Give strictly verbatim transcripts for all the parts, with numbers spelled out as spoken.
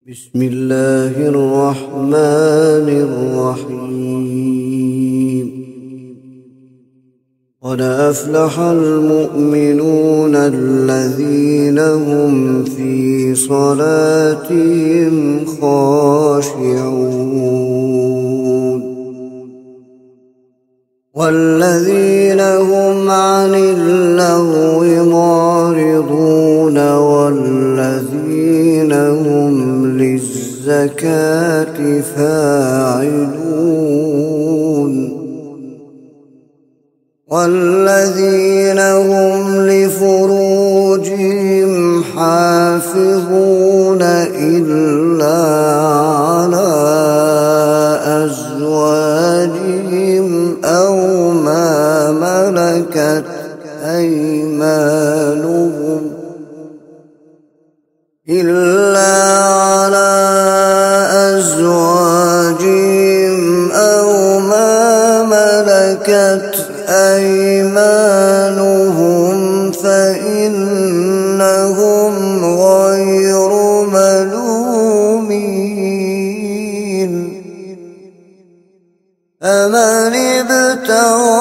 بسم الله الرحمن الرحيم. قد أفلح المؤمنون الذين هم في صلاتهم خاشعون والذين هم عن اللغو معرضون والذين هم للزكاة فاعلون والذين هم لفروجهم حافظون إلا على أزواجهم أو ما ملكت أيمانهم إلا على أزواجهم أو ما ملكت أيمانهم فإنهم غير ملومين. فمن ابتغى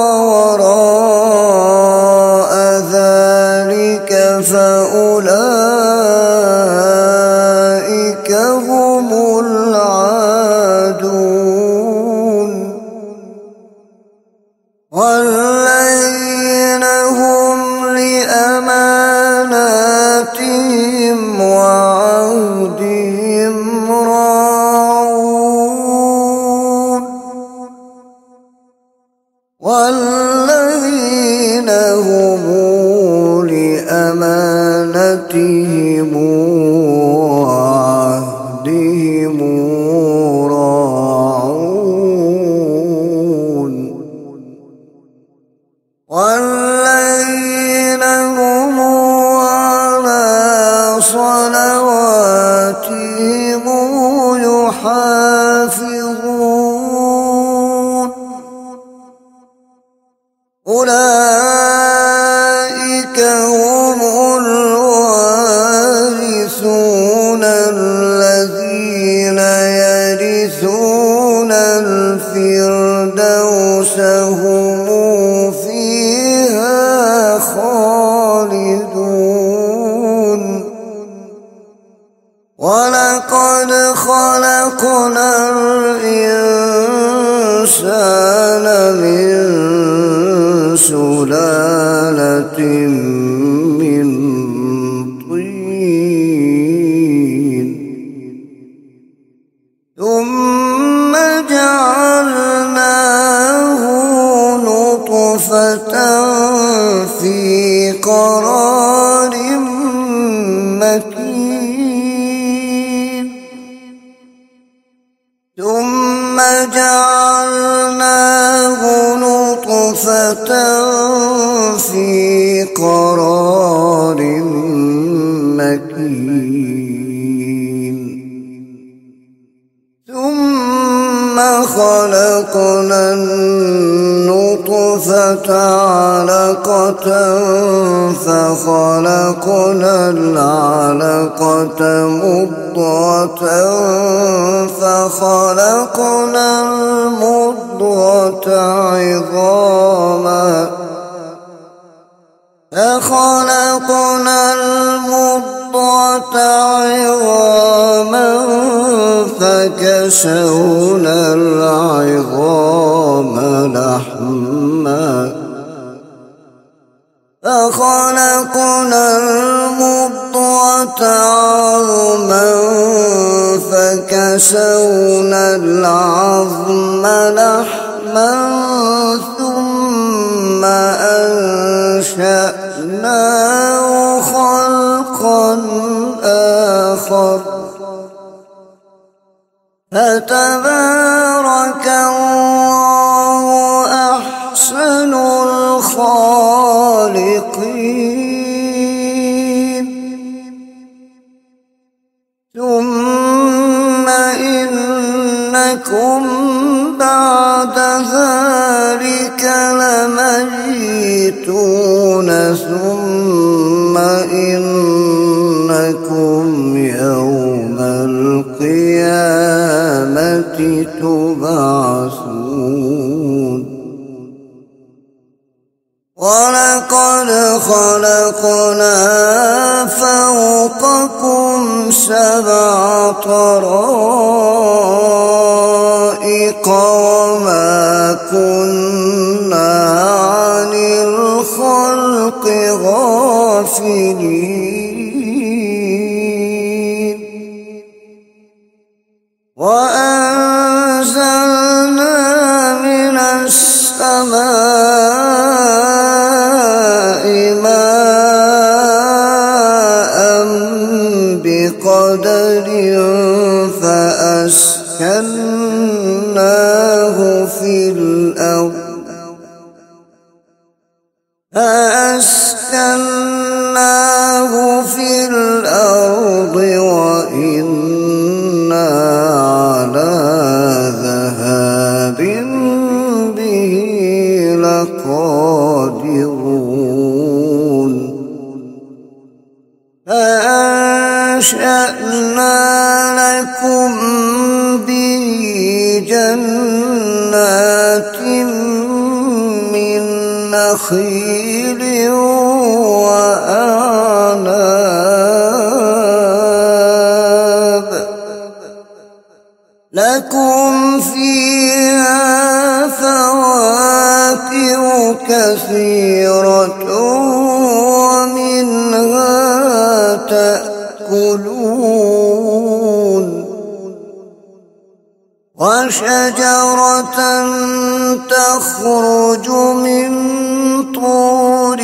وراء ذلك فأولئك هم العادون والذين هم لأماناتهم وعهدهم راعون والذين هم لأمانتهم وعهدهم راعون والذين هم على صلواتهم يحافظون أولئك هم الوارثون الذين يرثون الفردوس هم فيها خالدون. ولقد خلقنا الإنسان من سلالة من طين ثم جعلناه نطفة في قرار مكين ثم جعلناه نطفة في قرار مكين ثم خلقنا النطفة علقة فخلقنا العلقة مضغة فخلقنا المضغة عظاما فخلقنا المضغة عظاما فكسونا العظام لحما فخلقنا المضغة عظما فكسونا العظم لحما ثم أنشأناه خلقا آخر فتبارك الله أحسن الخالقين. ثم إنكم بعد ذلك لميتون ثم إنكم يوم تبعثون ولقد خلقنا فوقكم سبع طرائق وما كنا عن الخلق غافلين وأنزلنا من السماء ماء بقدر فأسكناه في الأرض فأسكناه في الأرض وإنا على ذهاب به لقادرون فأنشأنا لكم به جنات من نخيل وأعناب لكم فيها فواكه كثيرة ومنها تأكلون وشجرة تخرج من طور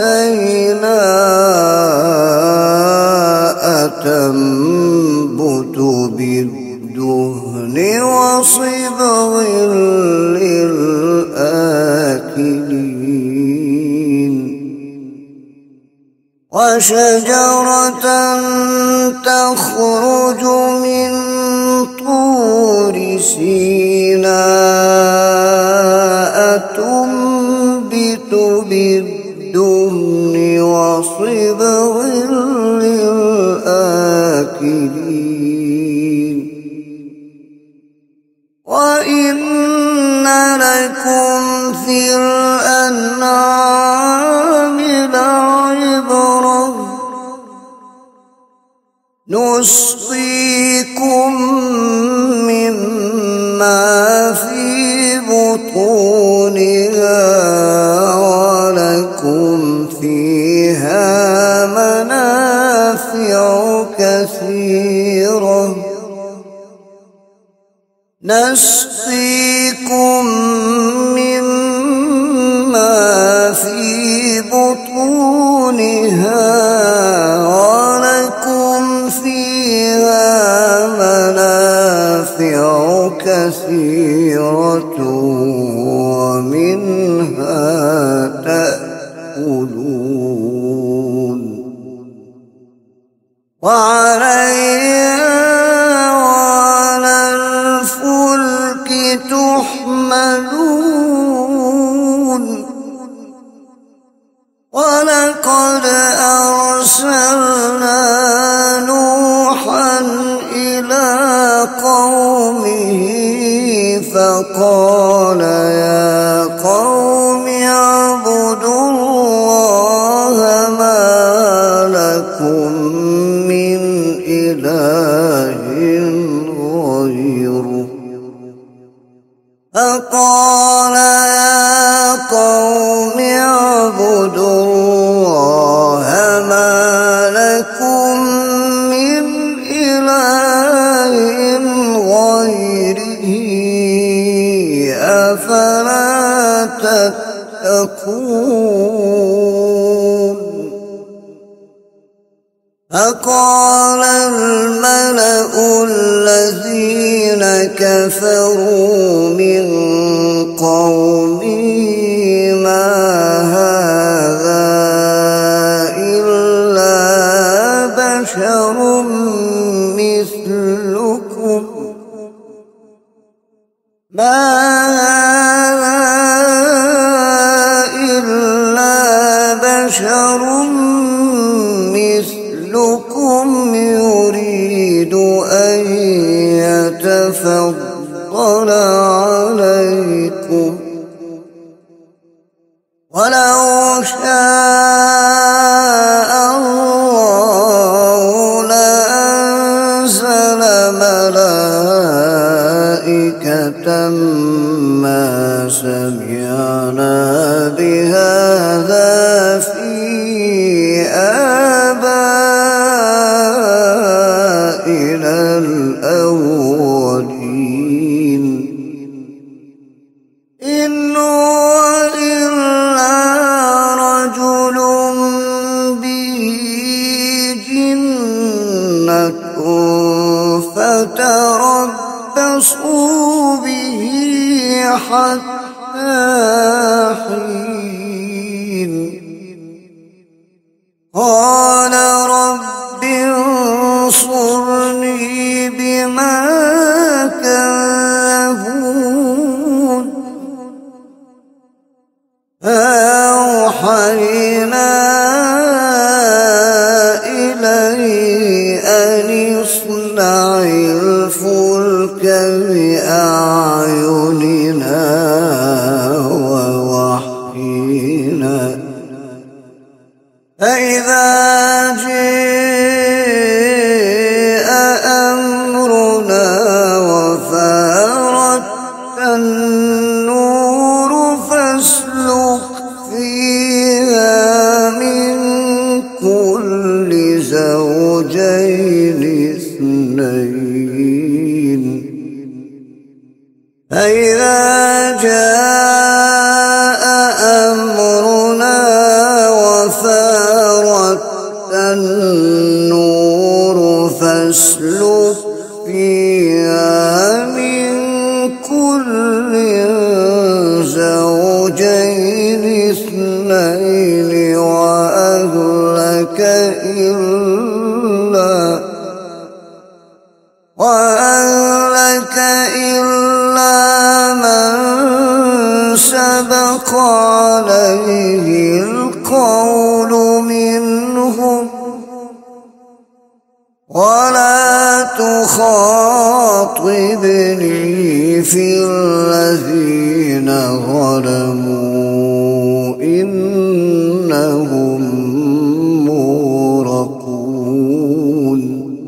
سيناء تنبت بالدهن وصبغ للآكلين وشجرة تخرج من طور سيناء تنبت بالدهن وصبغ للآكلين وإن لكم في الأنعام لعبرة نسقيكم مما في بطونها ولكم فيها منافع كثيرة نسقيكم مما في بطونها ولكم فيها منافع كثيرة ومنها تأكلون وعليها وعلى الفلك تحملون ولقد أرسلنا نوحا إلى قومه فقال يا قوم اعبدوا الله ما لكم من إله غيره فقال يا قوم اعبدوا الله ما لكم من إله غيره أفلا تتقون فقال الملأ الذين كفروا من قومه ما هذا إلا بشر مثلكم ما هذا إلا بشر مثلكم يريد أن يتفضل اطلع عليكم ولو شاء الله لأنزل ملائكة ما سمعنا بهذا في آبائنا الأولين إن هو إلا رجل به جنة فتربصوا به حتى حين قال رب انصرني بما كذبون أوحينا إليه أن اصنع الفلك بأعيننا ووحينا فإذا جاء أمرنا وفارت النور فاسلك فيها من كل زوجين اثنين فإذا جاء أمرنا وفارت النور فاسلك فيها من كل زوجين اثنين وأهلك إلا وأهلك إلا من سبق عليه القول منهم ولا تخاطبني في الذين ظلموا إنهم مغرقون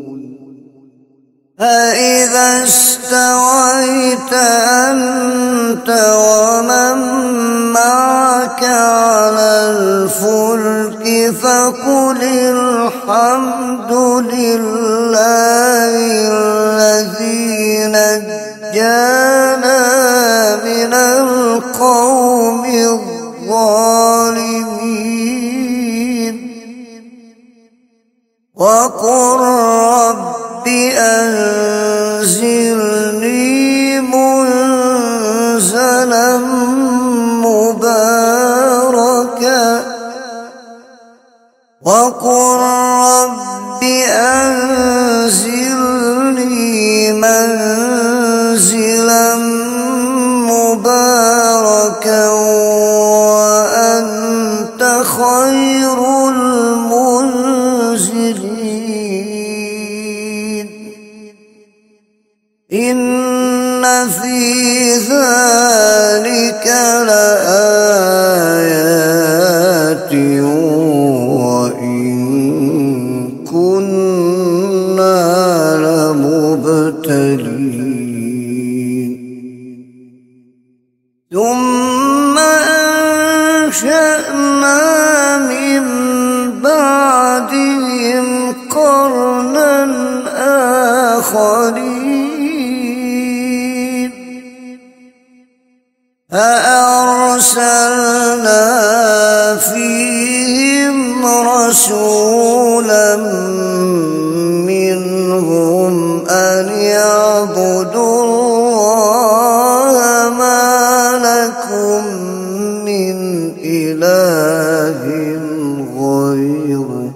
فإذا استويت أنت ومن معك على الفلك فقل الحمد لله الذي نجانا من القوم الظالمين وقل رب أنزلني منزلا مباركا وقل رب أنزلني منزلا مباركا وأنت خير المنزلين إن في ذلك لآيات وإن كنا لمبتلين ثم أنشأنا من بعدهم قرنا آخرين فأرسلنا فيهم رسولا منهم أن يعبدوا الله ما لكم من إله غيره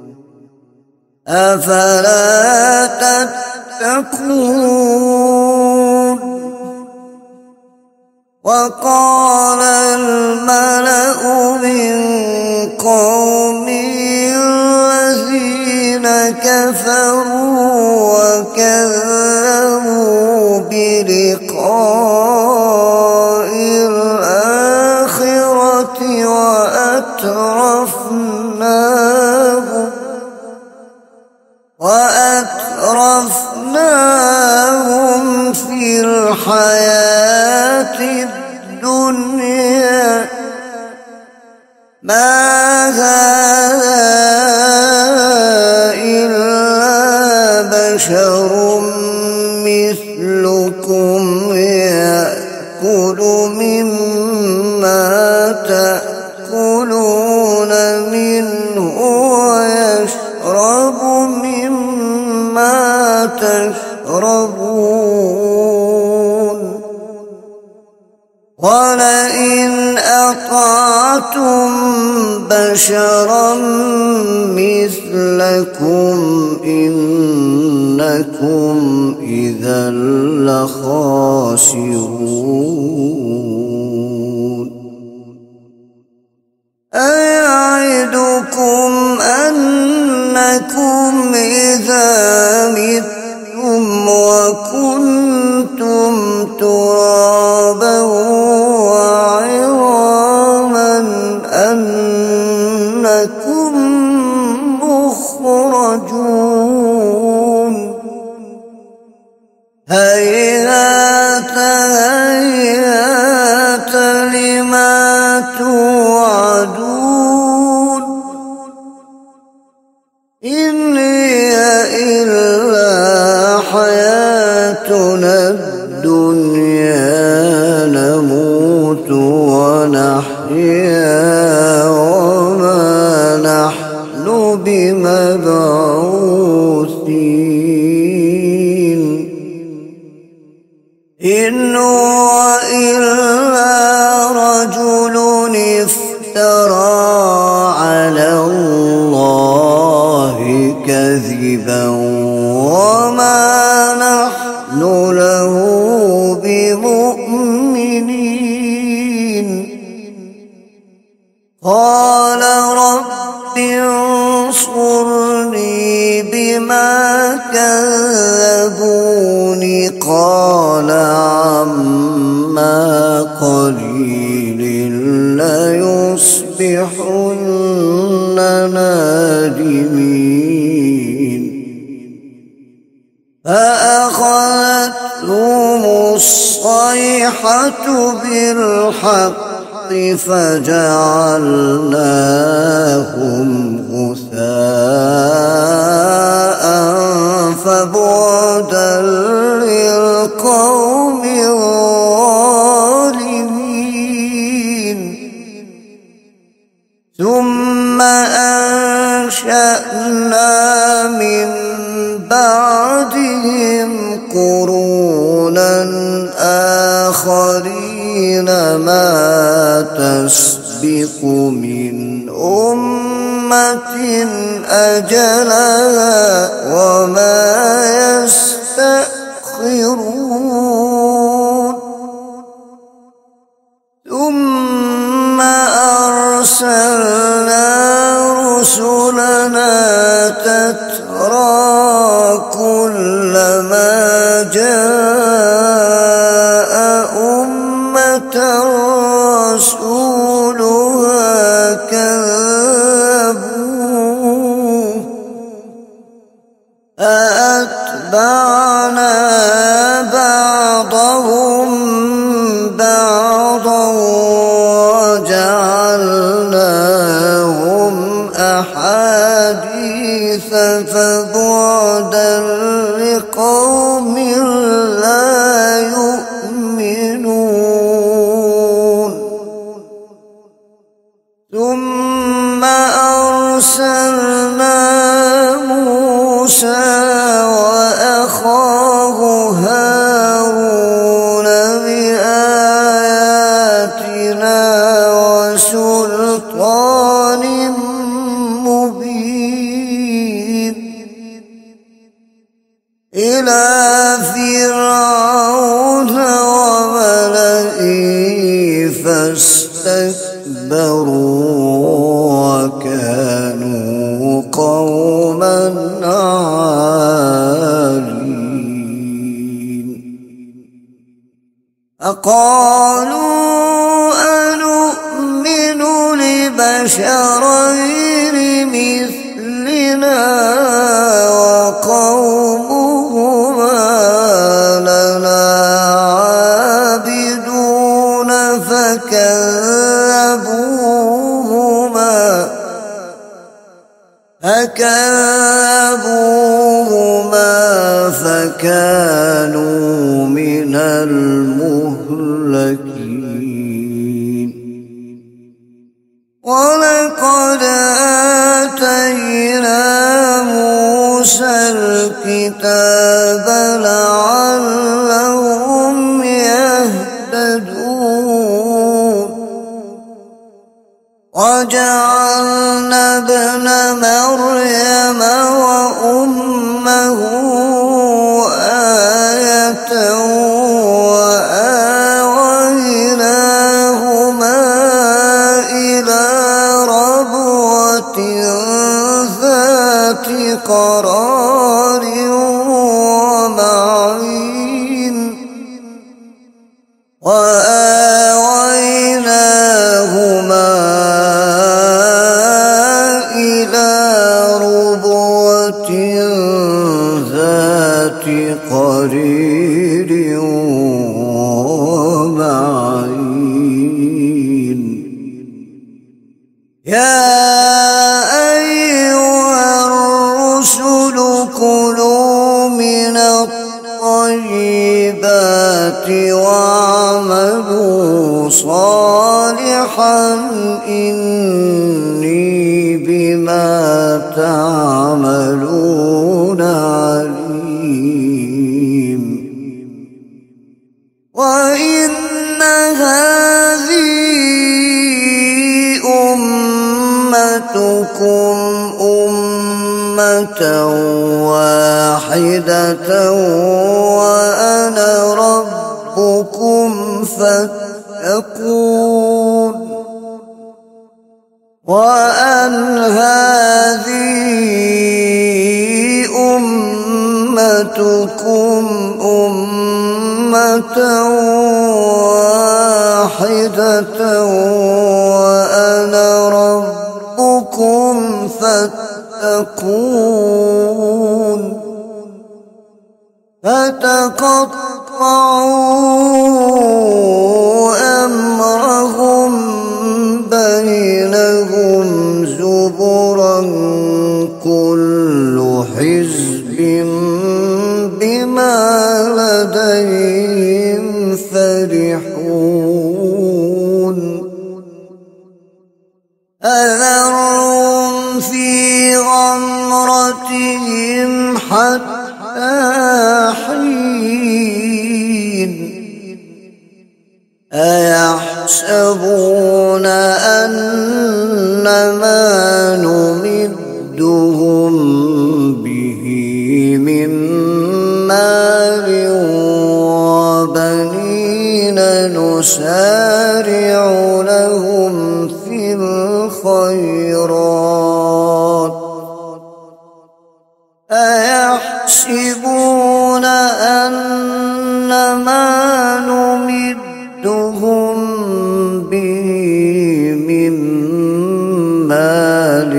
أفلا تتقون وقال الملأ من قومه الذين كفروا وكذبوا بلقاء ومتعناهم في الحياة الدنيا ما هذا إلا بشر مثلكم يأكل مما تأكلون منه ويشرب مما تشربون ولئن أطعتم بشرا مثلكم إنكم إذا لخاسرون أيعدكم أنكم إذا متم وكنتم ترابا وعظاما أنكم مخرجون هيهات هيهات لما توعدون إن هي إلا حياتنا الدنيا نموت ونحيا وما نحن بمبعوثين إن هو إلا رجل افترى على الله كذبا وما نحن له بمؤمنين قال رب انصرني بما كذبوني قال عما قليل ليصبحن نادمين فأخذتهم الصيحة بالحق فجعلناهم غثاء فبعدا للقوم الظالمين ثم أنشأنا من بعدهم قرونا آخرين ما تسبق من أمة أجلها وما يستأخرون ثم أرسلنا رسلنا تترى كلما جاء أمة رسولها كذبوه فأتبعنا بعضهم بعضا وجعلناهم أحاديث فبعدا لقوم لا يؤمنون ثم أرسلنا موسى وأخاه هارون بآياتنا وسلطان مبين إلى فرعون وملئه فاستكبروا وكانوا قوما عالين فقالوا أنؤمن لبشرين مثلنا وقومهما كانوا من المهلكين. ولقد آتينا موسى الكتاب لعلهم يهتدون. وجعلنا ابن مريم وأمه آية وآويناهما إلى ربوة ذات قرار ومعين. وآويناهما إلى ربوة ذات قرير ومعين. يا أيها الرسل كلوا من الطيبات واعملوا صالحا إني بما تعملون عليم. وإن هذه أمتكم أمة واحدة وأنا ربكم فاتقون. وأن هذه أمتكم أمة واحدة وأنا ربكم فاتقون. فتقطعوا أمرهم بينهم زبرا كل حزب بما لديهم فرحون. أذرهم في غمرتهم حتى حين. أيحسبون أن ما نمدهم به من مال وبنين نسارع لهم في الخيرات. أيحسبون أن ما نمدهم به من مال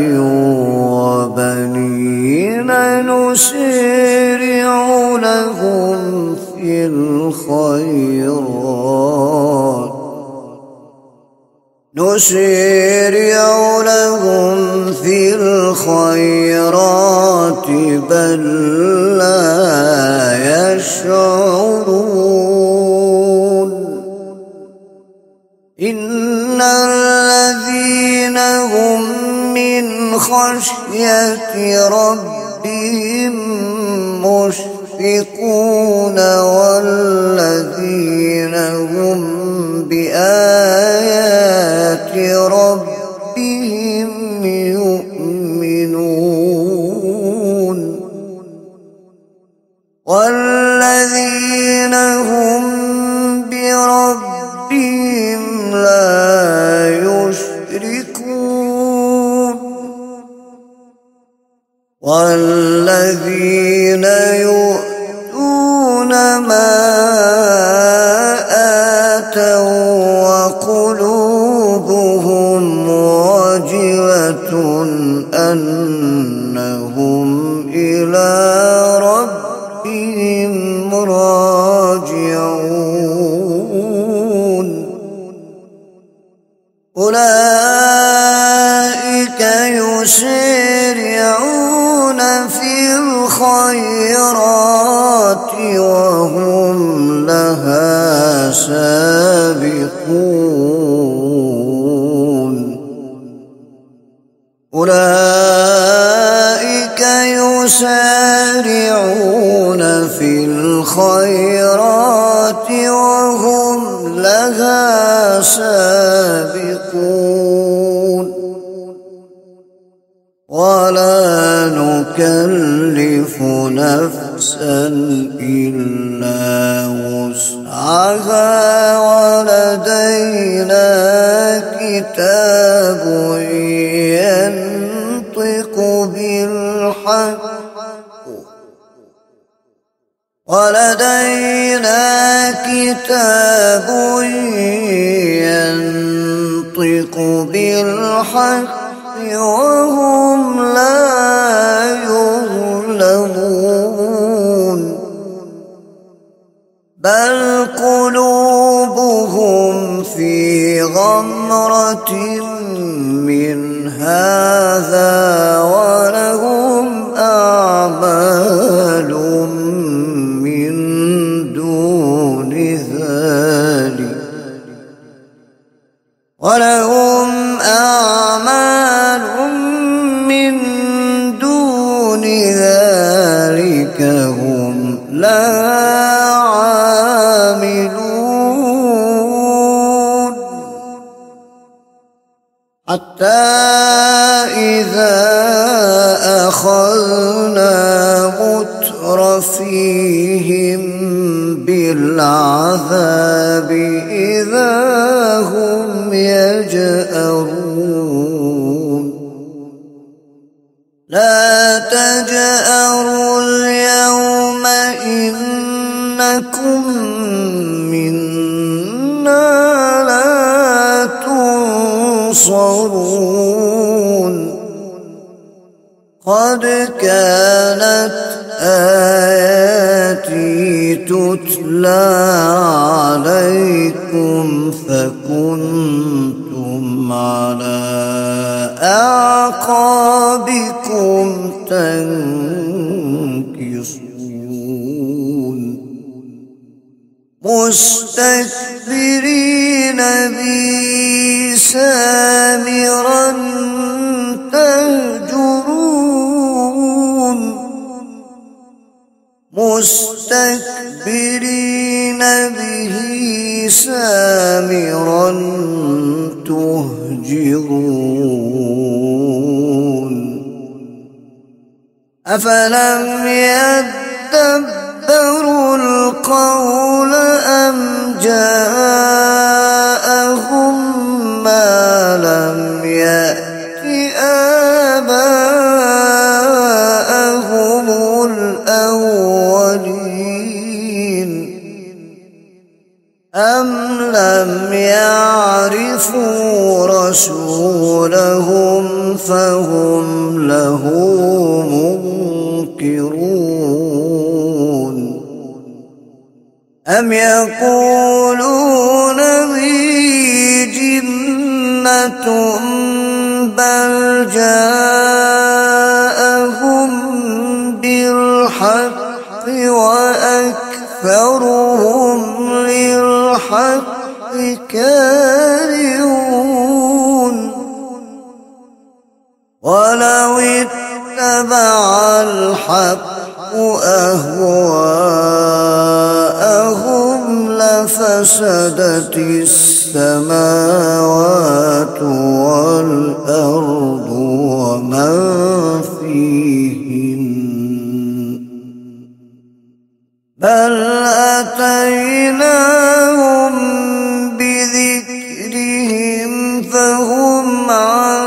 وبنين نسارع لهم في الخيرات نسارع لهم في الخيرات بل لا يشعرون. إن الذين هم من خشية ربهم مشفقون والذين هم بآيات ربهم يؤمنون. والذين هم بربهم لا يشركون. والذين يؤتون ما آتوا وقلوبهم وجلة أنهم إلى ربهم راجعون. أولئك يسارعون في الخيرات وهم لها سابقون أولئك يسارعون في الخيرات وهم لها سابقون ولا نكلف نفسا إلا وسعها ولدينا كتاب ينطق بالحق ولدينا كتاب ينطق بالحق وهم لا يظلمون بل قلوبهم في غمرة من هذا ولهم أعمال من دون ذلك ولهم أعمال من دون ذلك هم لا عاملون حتى إذا أخذنا مترفيهم بالعذاب إذا هم يجأرون لا تجأروا اليوم إنكم منا لا تنصرون قد كانت آياتي تتلى عليكم فكنتم على أعقابكم تنكصون مستكبرين به سامرا تهجرون مستكبرين به سامرا تهجرون أفلم يدبروا القول أم جاءهم ما لم يأت آباءهم الأولين أم لم يعرفوا رسولهم فهم له منكرون أم يقولون به جنة بل جاءهم بالحق وأكثرهم للحق كارهون ولو اتبع الحق أهواءهم لفسدت السماوات والأرض ومن فيهن بل أتيناهم بذكرهم فهم عن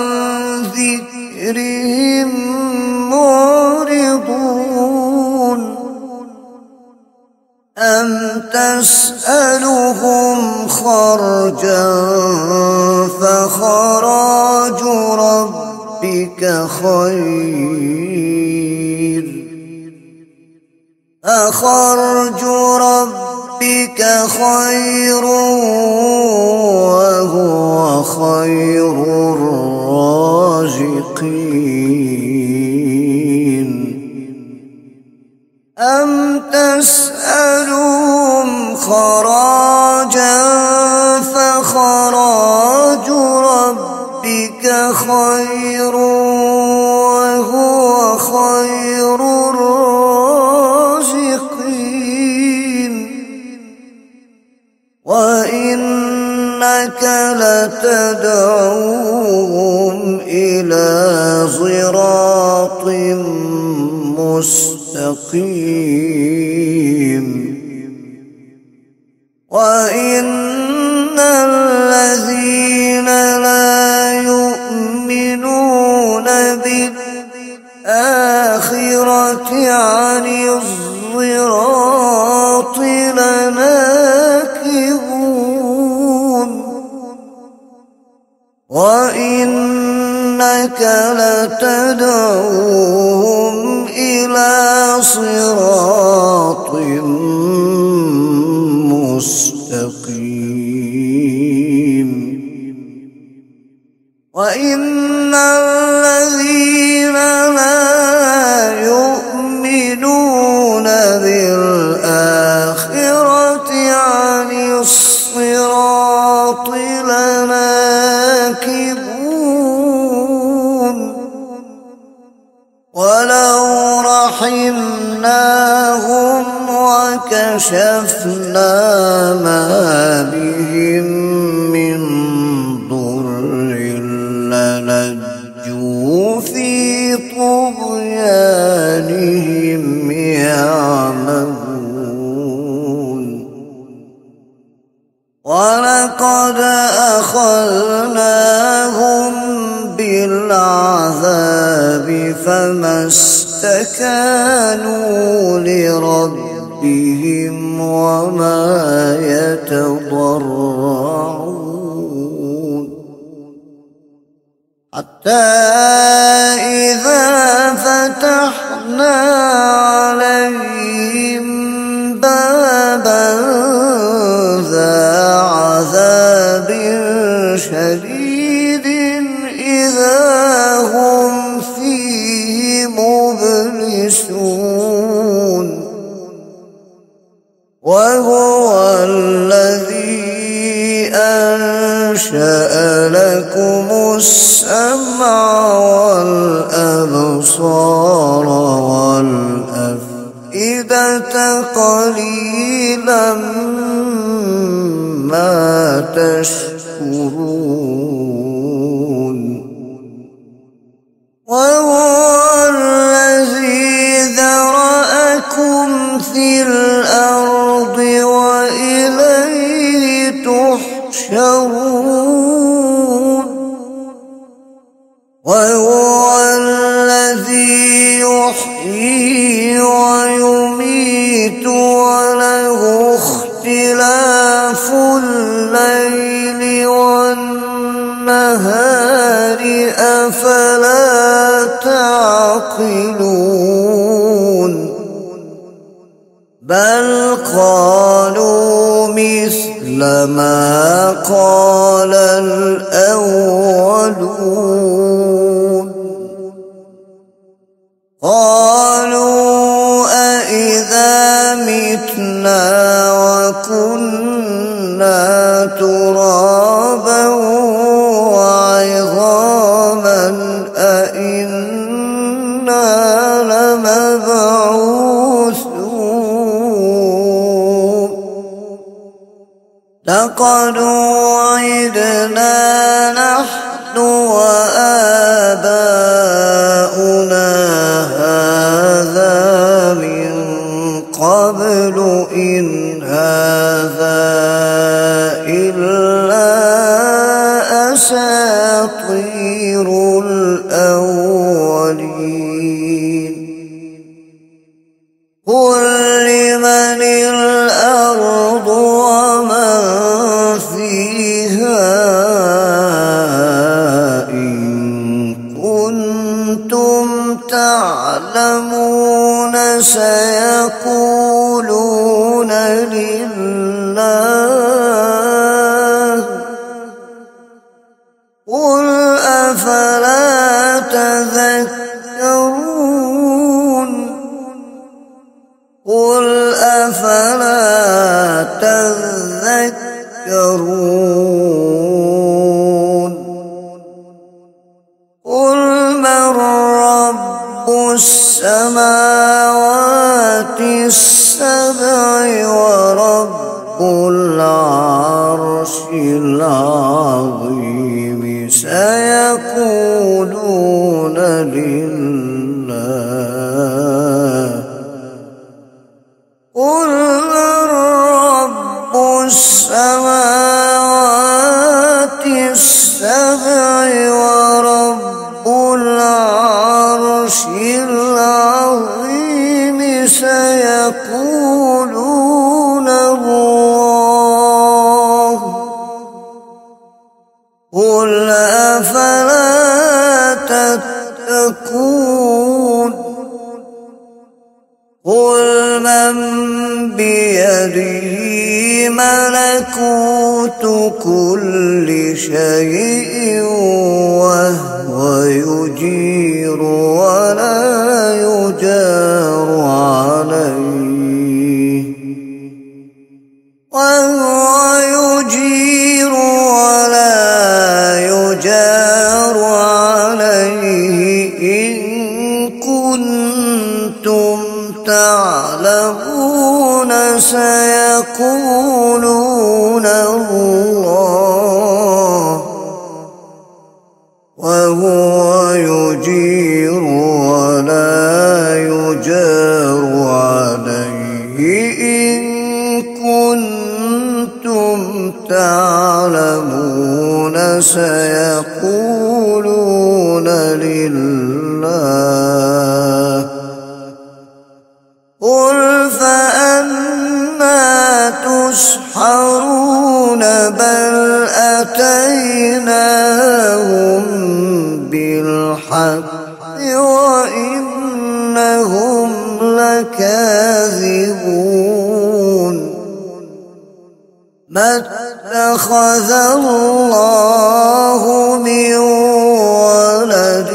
ذكرهم معرضون أم تسألهم خرجا فخراج ربك خير أخرج ربك خير وهو خير الرازقين أم تسألهم خراجا فخراج ربك خير وهو خير الرازقين وإنك لتدعوهم إلى صراط مستقيم وإن الذين لا يؤمنون بالآخرة عن الصراط لناكبون وإنك لتدعوهم إلى صراط مستقيم وإن الذين لا يؤمنون بالآخرة عن الصراط لناكبون ولو رحمناهم وكشفنا ما بهم من ضر للجوا في طغيانهم يعمهون ولقد أخذناهم بالعذاب فما استكانوا لربهم وما يتضرعون حتى إذا فتحنا عليهم بابا ذا عذاب شديد إذا هم فيه مبلسون وهو الذي أنشأ لكم السمع والأبصار والأفئدة قليلا ما تشكرون وهو الذي ذرأكم في الأرض وإليه تحشرون وهو الذي يحيي ويميت وله اختلاف الليل والنهار أفلا تعقلون بل قالوا مثل ما قال الأولون قالوا أإذا متنا وكنا ترابا وعظاما أإنا لمبعوثون لقد وعدنا نحن وآباؤنا هذا من قبل إن هذا إلا أساطير الأولين قل لمن الأرض ومن فيها إن كنتم تعلمون سيقولون لله قل أفلا تذكرون قل تذكرون قل من رب السماوات السبع ورب العرش العظيم سيقولون لله قل من رب السماوات السبع ورب العرش العظيم سيقولون الله قل أفلا تتقون قل من بيده ملكوت كل شيء وهو يجير ولا يجار عليه وهو يجير ولا يجار عليه إن كنتم تعلمون سيقولون الله وهو يجير ولا يجار عليه إن كنتم تعلمون سيقولون لله قل فأنا تسحرون بل أتيناهم بالحق وإنهم لكاذبون ما اتخذ الله من ولد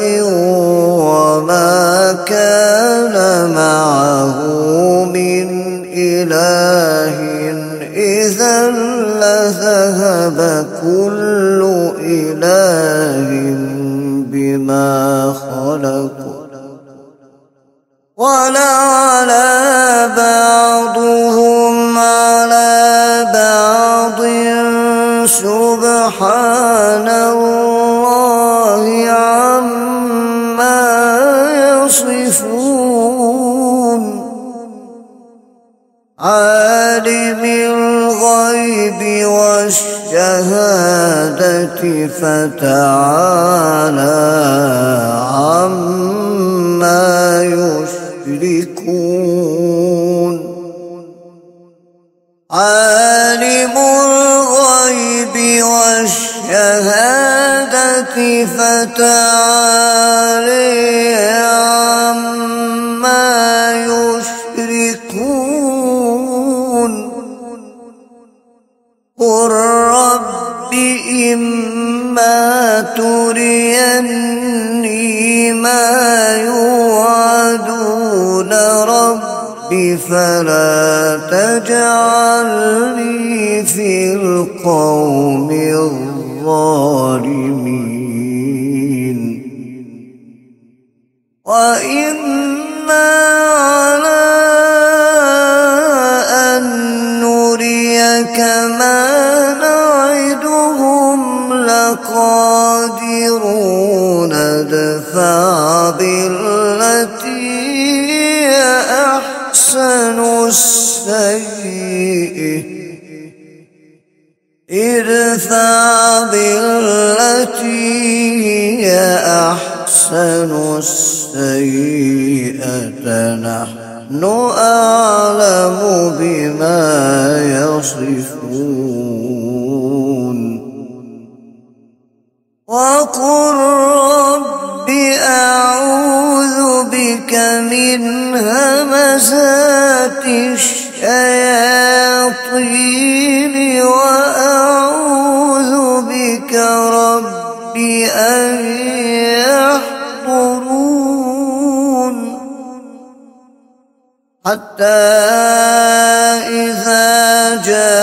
وما كان معه من إله إذا لذهب كل إله بما خلق ولعلى بعضهم على بعض سبحان الله عما يصفون عالم الغيب والشهادة فتعالى عما يشركون عالم الغيب والشهادة فتعالى عما يشركون قل رب إما تريني ما يوعدون رب فلا تجعلني في القوم الظالمين وإما على أن نريك ما نعدهم لقادرون ادفع بالتي هي أحسن السيئة ادفع بالتي هي أحسن السيئة نحن أعلم بما يصفون وقل رب أعوذ بك من همزات الشياطين وأعوذ بك رب أن يحضرون حتى إذا جاء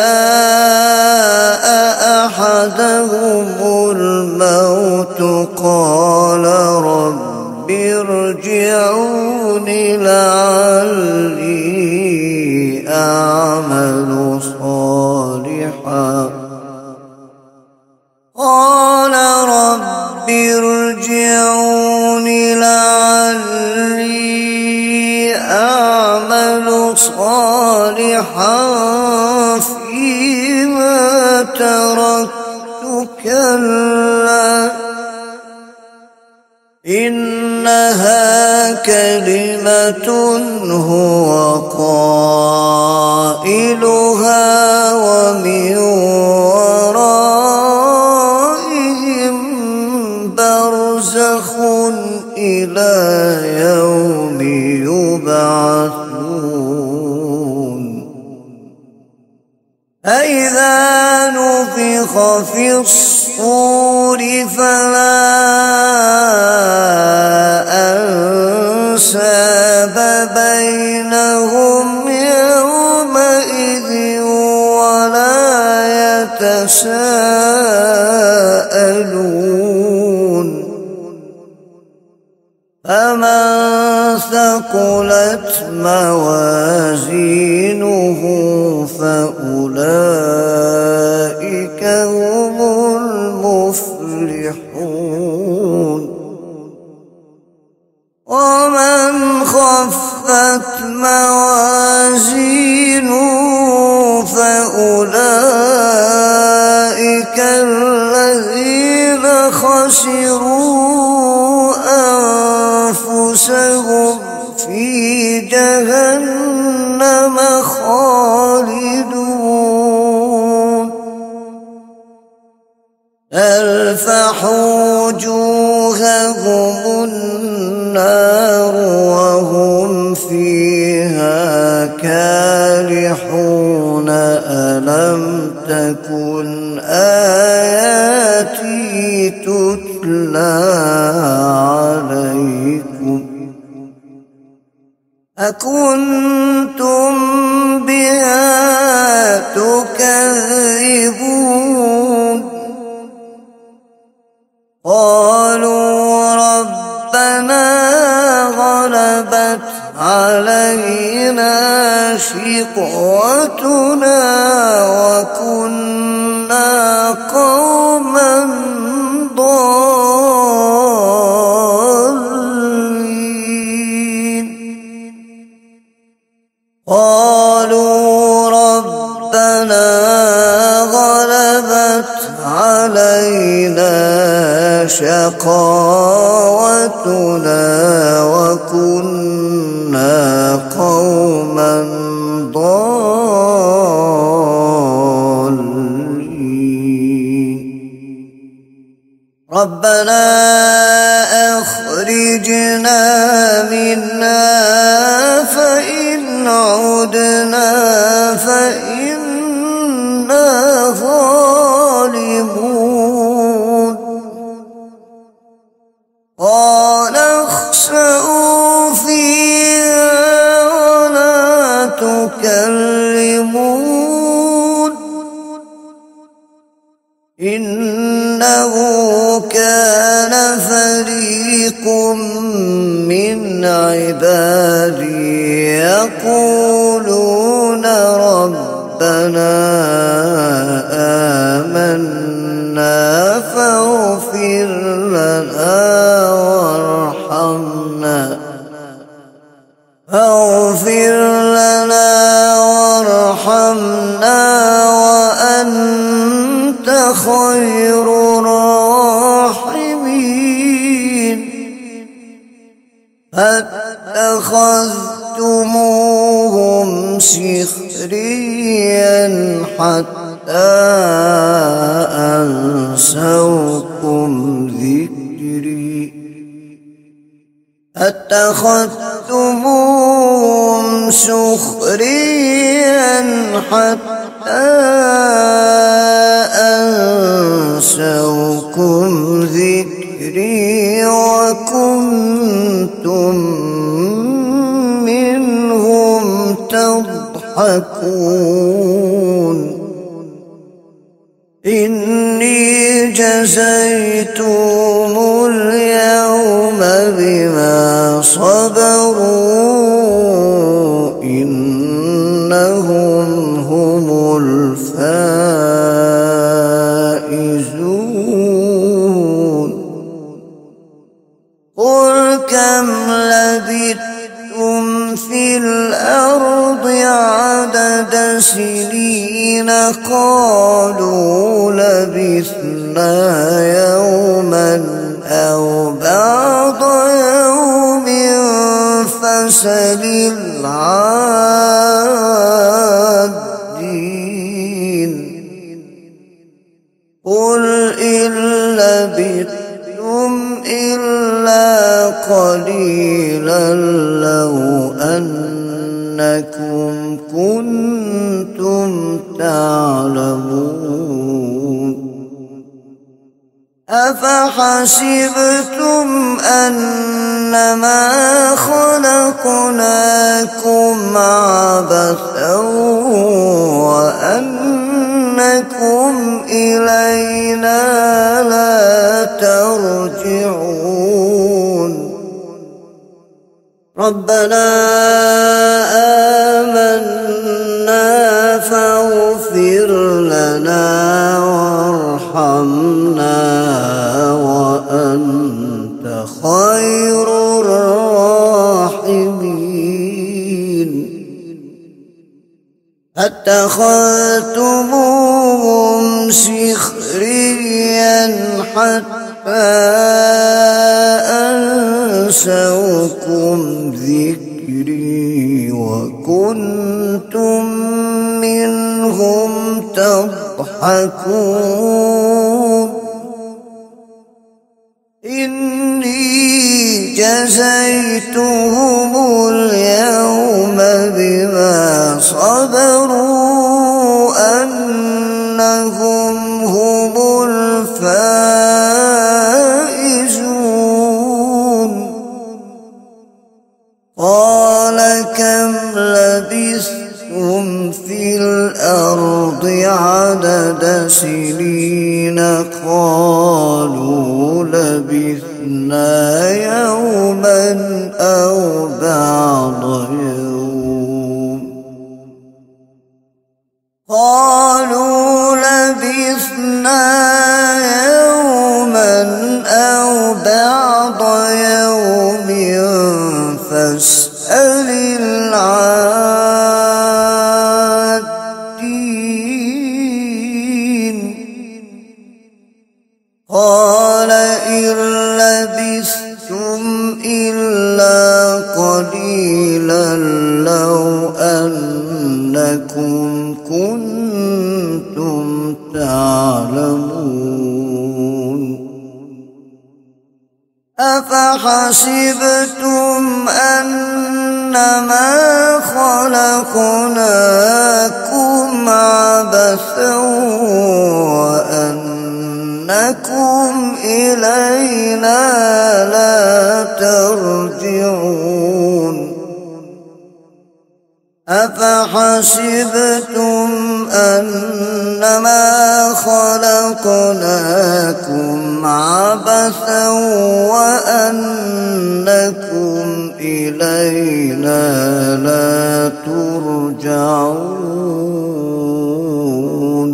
كلا إنها كلمة هو قائلها ومن ورائهم برزخ إلى يوم يبعثون فإذا نفخ في الصور فلا أنساب بينهم يومئذ ولا يتساءلون فمن ثقلت موازينه فأولئك هم المفلحون ومن خفت موازينه فأولئك الذين خسروا أنفسهم في جهنم خالدون تلفح وجوههم النار وهم فيها كالحون ألم تكن آياتي تتلى عليكم أكنتم بها تكذبون قالوا ربنا غلبت علينا شقوتنا وكنا قوما ضالين قالوا ربنا غلبت علينا شقاوتنا وكنا قوما ضالين ربنا أخرجنا منها فإن عدنا فإنا ظالمون قال اخسئوا فيها ولا تكلمون إنه كان فريق من عبادي يقولون ربنا آمنا فاغفر لنا وارحمنا فاغفر لنا وارحمنا وأنت خير الراحمين فاتخذتموهم سخريا حتى أنسوكم ذكري اتخذتموهم سخريا حتى أنسوكم ذكري وكنتم منهم تضحكون إني جزيتهم اليوم بما صبروا إنهم هم الفائزون قل كم لبثتم في الأرض عدد سنين الذين قالوا لبثنا يوما أو بعض يوم فاسأل العادين قل إن لبثتم إلا قليلا لو أنكم كنتم تعلمون أفحسبتم أنما خلقناكم عبثا وأنكم إلينا لا ترجعون ربنا آمنا فاغفر لنا وارحمنا وأنت خير الراحمين اتخذتموهم سخريا حتى أنسوكم ذكري وكنتم منهم تضحكون إني جزيتهم اليوم بما صبروا أنهم هم الفائزون قال كم لبثتم في الأرض عدد سنين قالوا لبثنا يوما أو بعض يوم قالوا لبثنا يوما أو بعض يوم فاسأل العادين قال إن لبثتم إلا قليلا لو أنكم كنتم تعلمون أفحسبتم أنما خلقناكم عبثا وأنكم إلينا لا ترجعون أفحسبتم أنما خلقناكم عبثا وأنكم إلينا لا ترجعون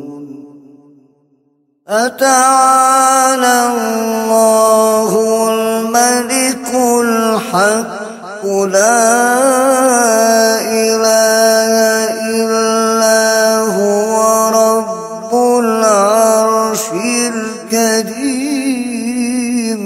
أتعالى الله الملك الحق لا إله إلا هو رب العرش الكريم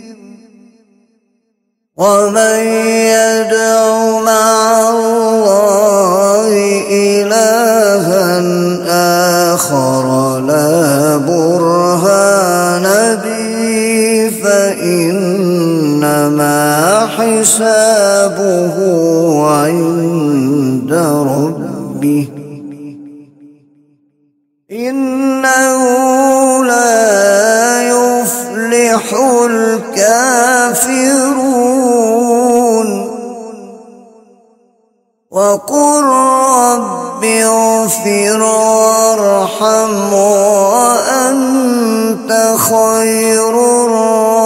ومن يدع مع الله إلها آخر لا برهان به فإنما حسابه عند ربه إنه لا يفلح الكافرون وقل رب اغفر وارحم وأنت خير الراحمين